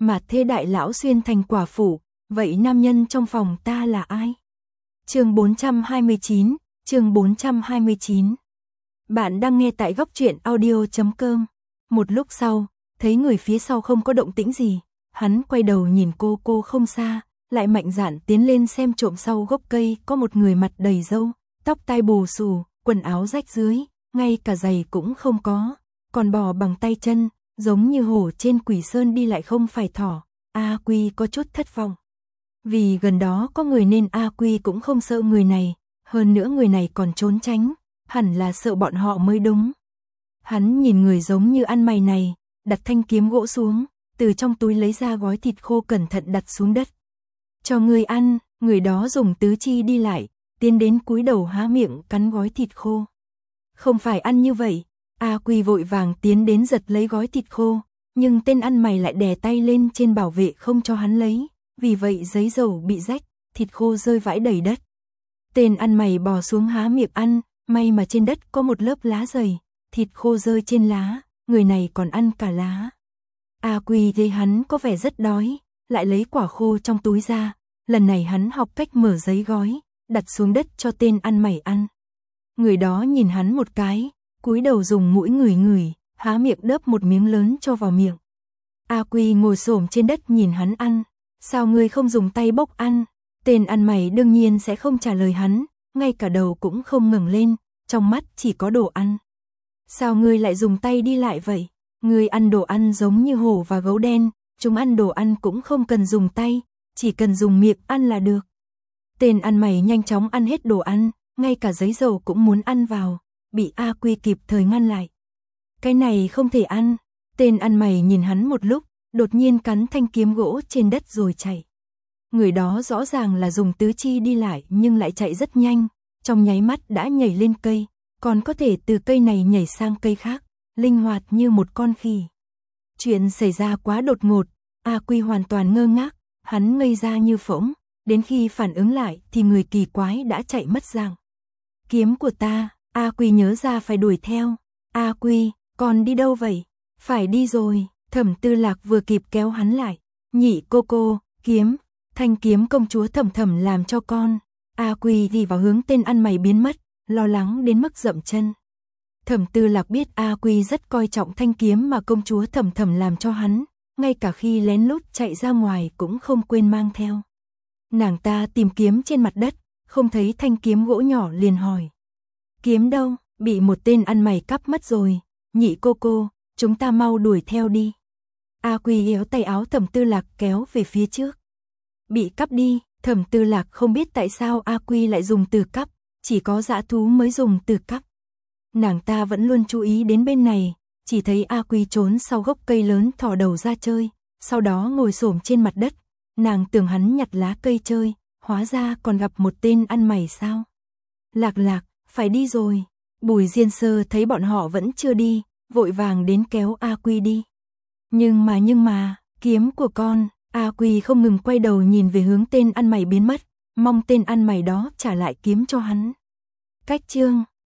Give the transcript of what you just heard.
mà thê đại lão xuyên thành quả phụ, vậy nam nhân trong phòng ta là ai? Chương 429, chương 429. Bạn đang nghe tại góc truyện audio.com. Một lúc sau, thấy người phía sau không có động tĩnh gì, hắn quay đầu nhìn cô không xa, lại mạnh dạn tiến lên xem trộm sau gốc cây có một người mặt đầy râu, tóc tai bù xù, quần áo rách dưới, ngay cả giày cũng không có, còn bò bằng tay chân, giống như hổ trên Quỷ Sơn đi lại không phải thỏ. A Quy có chút thất vọng. Vì gần đó có người nên A Quy cũng không sợ người này, hơn nữa người này còn trốn tránh, hẳn là sợ bọn họ mới đúng. Hắn nhìn người giống như ăn mày này, đặt thanh kiếm gỗ xuống, từ trong túi lấy ra gói thịt khô cẩn thận đặt xuống đất. Cho người ăn, người đó dùng tứ chi đi lại, tiến đến cúi đầu há miệng cắn gói thịt khô. Không phải ăn như vậy, A Quy vội vàng tiến đến giật lấy gói thịt khô, nhưng tên ăn mày lại đè tay lên trên bảo vệ không cho hắn lấy, vì vậy giấy dầu bị rách, thịt khô rơi vãi đầy đất. Tên ăn mày bò xuống há miệng ăn, may mà trên đất có một lớp lá dày, thịt khô rơi trên lá, người này còn ăn cả lá. A Quy thấy hắn có vẻ rất đói, lại lấy quả khô trong túi ra, lần này hắn học cách mở giấy gói, đặt xuống đất cho tên ăn mày ăn. Người đó nhìn hắn một cái, cúi đầu dùng mũi ngửi, há miệng đớp một miếng lớn cho vào miệng. A Quy ngồi xổm trên đất nhìn hắn ăn, sao ngươi không dùng tay bốc ăn? Tên ăn mày đương nhiên sẽ không trả lời hắn, ngay cả đầu cũng không ngẩng lên, trong mắt chỉ có đồ ăn. Sao ngươi lại dùng tay đi lại vậy? Ngươi ăn đồ ăn giống như hổ và gấu đen, chúng ăn đồ ăn cũng không cần dùng tay, chỉ cần dùng miệng ăn là được. Tên ăn mày nhanh chóng ăn hết đồ ăn, ngay cả giấy dầu cũng muốn ăn vào, bị A Quy kịp thời ngăn lại. Cái này không thể ăn. Tên ăn mày nhìn hắn một lúc, đột nhiên cắn thanh kiếm gỗ trên đất rồi chạy. Người đó rõ ràng là dùng tứ chi đi lại nhưng lại chạy rất nhanh, trong nháy mắt đã nhảy lên cây, còn có thể từ cây này nhảy sang cây khác, linh hoạt như một con khỉ. Chuyện xảy ra quá đột ngột, A Quy hoàn toàn ngơ ngác, hắn ngây ra như phỗng, đến khi phản ứng lại thì người kỳ quái đã chạy mất dạng. Kiếm của ta, A Quy nhớ ra phải đuổi theo. A Quy, con đi đâu vậy? Phải đi rồi, Thẩm Tư Lạc vừa kịp kéo hắn lại. Nhị cô, kiếm, thanh kiếm công chúa Thẩm làm cho con. A Quy đi vào hướng tên ăn mày biến mất, lo lắng đến mức dậm chân. Thẩm Tư Lạc biết A Quy rất coi trọng thanh kiếm mà công chúa Thẩm làm cho hắn, ngay cả khi lén lút chạy ra ngoài cũng không quên mang theo. Nàng ta tìm kiếm trên mặt đất, không thấy thanh kiếm gỗ nhỏ liền hỏi. Kiếm đâu? Bị một tên ăn mày cắp mất rồi. Nhị cô, chúng ta mau đuổi theo đi. A Quy kéo tay áo Thẩm Tư Lạc kéo về phía trước. Bị cắp đi, Thẩm Tư Lạc không biết tại sao A Quy lại dùng từ cắp, chỉ có dã thú mới dùng từ cắp. Nàng ta vẫn luôn chú ý đến bên này, chỉ thấy A Quy trốn sau gốc cây lớn thò đầu ra chơi, sau đó ngồi xổm trên mặt đất. Nàng tưởng hắn nhặt lá cây chơi, hóa ra còn gặp một tên ăn mày sao. Lạc, phải đi rồi. Bùi Diên Sơ thấy bọn họ vẫn chưa đi, vội vàng đến kéo A Quy đi. Nhưng mà, kiếm của con. A Quy không ngừng quay đầu nhìn về hướng tên ăn mày biến mất, mong tên ăn mày đó trả lại kiếm cho hắn. Cách chương